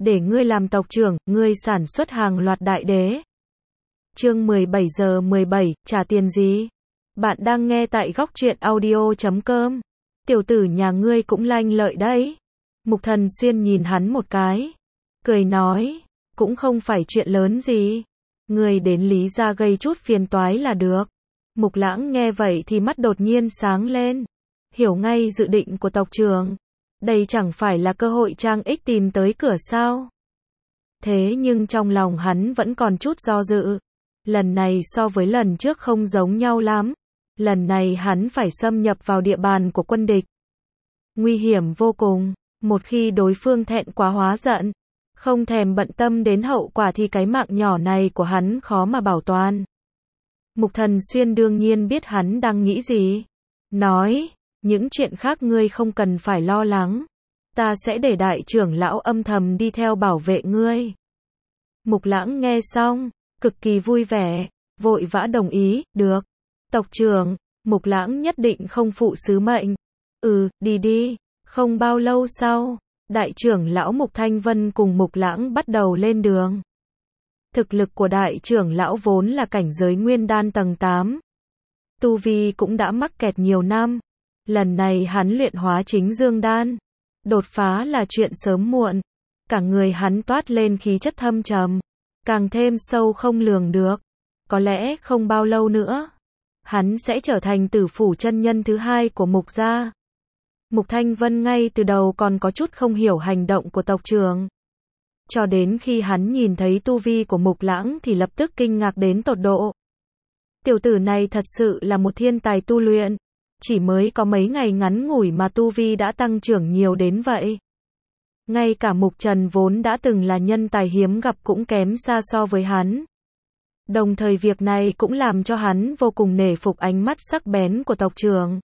để ngươi làm tộc trưởng, ngươi sản xuất hàng loạt đại đế. Chương 17 giờ 17, trả tiền gì? Bạn đang nghe tại góc truyện audio.com. Tiểu tử nhà ngươi cũng lanh lợi đấy. Mục Thần Xuyên nhìn hắn một cái, cười nói, cũng không phải chuyện lớn gì. Ngươi đến Lý gia gây chút phiền toái là được. Mục Lãng nghe vậy thì mắt đột nhiên sáng lên. Hiểu ngay dự định của tộc trưởng. Đây chẳng phải là cơ hội Trang Ích tìm tới cửa sao? Thế nhưng trong lòng hắn vẫn còn chút do dự. Lần này so với lần trước không giống nhau lắm. Lần này hắn phải xâm nhập vào địa bàn của quân địch. Nguy hiểm vô cùng. Một khi đối phương thẹn quá hóa giận, không thèm bận tâm đến hậu quả thì cái mạng nhỏ này của hắn khó mà bảo toàn. Mục Thần Xuyên đương nhiên biết hắn đang nghĩ gì. Nói, những chuyện khác ngươi không cần phải lo lắng. Ta sẽ để đại trưởng lão âm thầm đi theo bảo vệ ngươi. Mục Lãng nghe xong, cực kỳ vui vẻ, vội vã đồng ý, được. Tộc trưởng, Mục Lãng nhất định không phụ sứ mệnh. Đi đi. Không bao lâu sau, đại trưởng lão Mục Thanh Vân cùng Mục Lãng bắt đầu lên đường. Thực lực của đại trưởng lão vốn là cảnh giới nguyên đan tầng 8. Tu vi cũng đã mắc kẹt nhiều năm. Lần này hắn luyện hóa chính dương đan. Đột phá là chuyện sớm muộn. Cả người hắn toát lên khí chất thâm trầm. Càng thêm sâu không lường được. Có lẽ không bao lâu nữa, hắn sẽ trở thành tử phủ chân nhân thứ hai của Mục gia. Mục Thanh Vân ngay từ đầu còn có chút không hiểu hành động của tộc trưởng. Cho đến khi hắn nhìn thấy tu vi của Mục Lãng thì lập tức kinh ngạc đến tột độ. Tiểu tử này thật sự là một thiên tài tu luyện. Chỉ mới có mấy ngày ngắn ngủi mà tu vi đã tăng trưởng nhiều đến vậy. Ngay cả Mục Trần vốn đã từng là nhân tài hiếm gặp cũng kém xa so với hắn. Đồng thời việc này cũng làm cho hắn vô cùng nể phục ánh mắt sắc bén của tộc trưởng.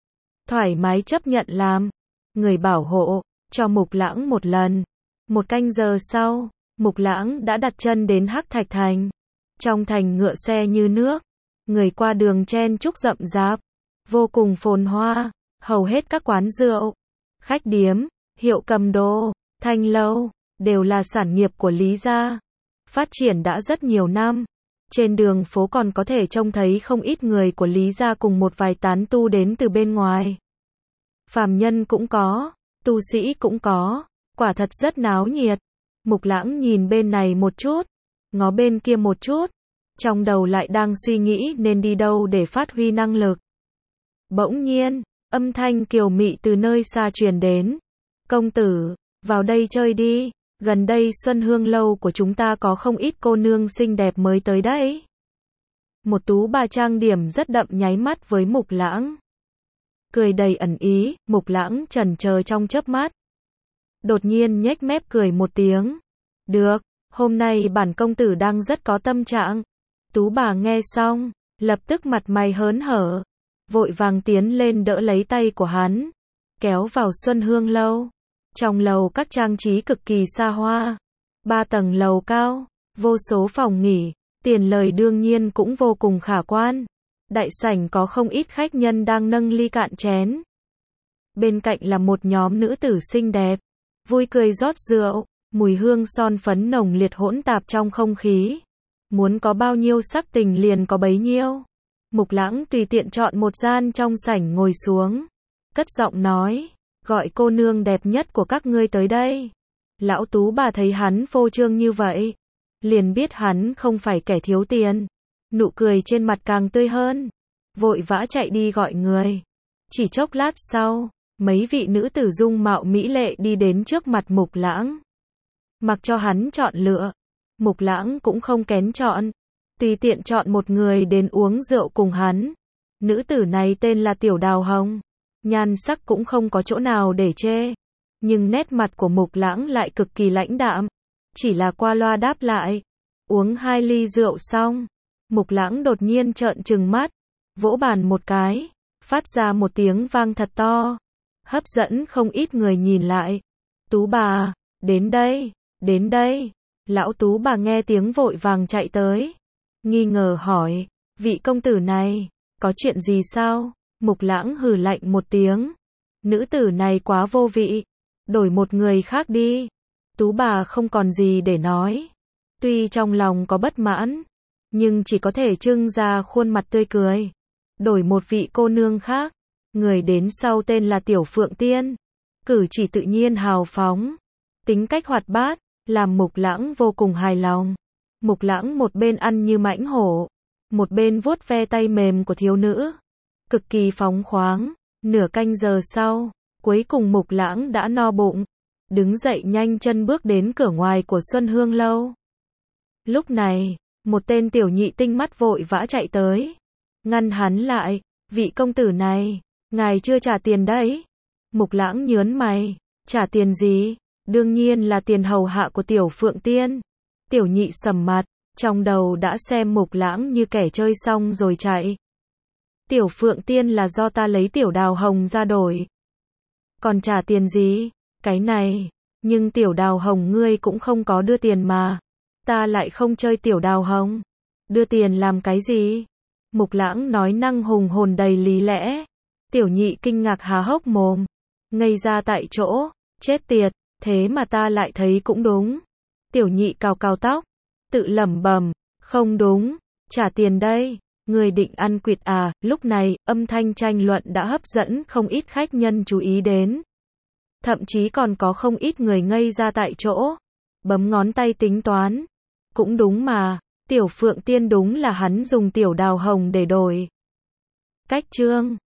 Thoải mái chấp nhận làm người bảo hộ cho Mục Lãng một lần. 1 canh giờ sau, Mục Lãng đã đặt chân đến Hắc Thạch Thành. Trong thành ngựa xe như nước, người qua đường chen chúc rậm rạp, vô cùng phồn hoa. Hầu hết các quán rượu, khách điếm, hiệu cầm đồ, thanh lâu đều là sản nghiệp của Lý gia. Phát triển đã rất nhiều năm. Trên đường phố còn có thể trông thấy không ít người của Lý gia cùng một vài tán tu đến từ bên ngoài. Phàm nhân cũng có, tu sĩ cũng có, quả thật rất náo nhiệt. Mục Lãng nhìn bên này một chút, ngó bên kia một chút, trong đầu lại đang suy nghĩ nên đi đâu để phát huy năng lực. Bỗng nhiên, âm thanh kiều mị từ nơi xa truyền đến. Công tử, vào đây chơi đi. Gần đây Xuân Hương lâu của chúng ta có không ít cô nương xinh đẹp mới tới đấy. Một tú bà trang điểm rất đậm nháy mắt với Mục Lãng. Cười đầy ẩn ý, Mục Lãng chần chờ trong chớp mắt. Đột nhiên nhếch mép cười một tiếng. Được, hôm nay bản công tử đang rất có tâm trạng. Tú bà nghe xong, lập tức mặt mày hớn hở. Vội vàng tiến lên đỡ lấy tay của hắn. Kéo vào Xuân Hương lâu. Trong lầu các trang trí cực kỳ xa hoa. 3 tầng lầu cao, vô số phòng nghỉ, tiền lời đương nhiên cũng vô cùng khả quan. Đại sảnh có không ít khách nhân đang nâng ly cạn chén. Bên cạnh là một nhóm nữ tử xinh đẹp, vui cười rót rượu, mùi hương son phấn nồng liệt hỗn tạp trong không khí. Muốn có bao nhiêu sắc tình liền có bấy nhiêu. Mục Lãng tùy tiện chọn một gian trong sảnh ngồi xuống, cất giọng nói, gọi cô nương đẹp nhất của các ngươi tới đây. Lão tú bà thấy hắn phô trương như vậy, liền biết hắn không phải kẻ thiếu tiền. Nụ cười trên mặt càng tươi hơn, vội vã chạy đi gọi người. Chỉ chốc lát sau, mấy vị nữ tử dung mạo mỹ lệ đi đến trước mặt Mục Lãng. Mặc cho hắn chọn lựa, Mục Lãng cũng không kén chọn, tùy tiện chọn một người đến uống rượu cùng hắn. Nữ tử này tên là Tiểu Đào Hồng, nhan sắc cũng không có chỗ nào để chê, nhưng nét mặt của Mục Lãng lại cực kỳ lãnh đạm, chỉ là qua loa đáp lại. Uống 2 ly rượu xong, Mục Lãng đột nhiên trợn trừng mắt, vỗ bàn một cái, phát ra một tiếng vang thật to, hấp dẫn không ít người nhìn lại. Tú bà, đến đây, đến đây. Lão tú bà nghe tiếng vội vàng chạy tới, nghi ngờ hỏi, vị công tử này, có chuyện gì sao? Mục Lãng hừ lạnh một tiếng, nữ tử này quá vô vị, đổi một người khác đi. Tú bà không còn gì để nói. Tuy trong lòng có bất mãn, nhưng chỉ có thể trưng ra khuôn mặt tươi cười. Đổi một vị cô nương khác. Người đến sau tên là Tiểu Phượng Tiên. Cử chỉ tự nhiên hào phóng. Tính cách hoạt bát, làm Mục Lãng vô cùng hài lòng. Mục Lãng một bên ăn như mãnh hổ, một bên vuốt ve tay mềm của thiếu nữ. Cực kỳ phóng khoáng. Nửa canh giờ sau, cuối cùng Mục Lãng đã no bụng. Đứng dậy nhanh chân bước đến cửa ngoài của Xuân Hương Lâu. Lúc này, một tên tiểu nhị tinh mắt vội vã chạy tới. Ngăn hắn lại, vị công tử này, ngài chưa trả tiền đấy. Mục Lãng nhớn mày, trả tiền gì? Đương nhiên là tiền hầu hạ của Tiểu Phượng Tiên. Tiểu nhị sầm mặt, trong đầu đã xem Mục Lãng như kẻ chơi xong rồi chạy. Tiểu Phượng Tiên là do ta lấy Tiểu Đào Hồng ra đổi. Còn trả tiền gì? Cái này, nhưng Tiểu Đào Hồng ngươi cũng không có đưa tiền mà. Ta lại không chơi Tiểu Đào Hồng. Đưa tiền làm cái gì? Mục Lãng nói năng hùng hồn đầy lý lẽ. Tiểu nhị kinh ngạc há hốc mồm. Ngây ra tại chỗ. Chết tiệt, thế mà ta lại thấy cũng đúng. Tiểu nhị cào cào tóc. Tự lẩm bẩm, không đúng, trả tiền đây. Người định ăn quỵt à? Lúc này, âm thanh tranh luận đã hấp dẫn không ít khách nhân chú ý đến. Thậm chí còn có không ít người ngây ra tại chỗ. Bấm ngón tay tính toán. Cũng đúng mà, Tiểu Phượng Tiên đúng là hắn dùng Tiểu Đào Hồng để đổi. Cách chương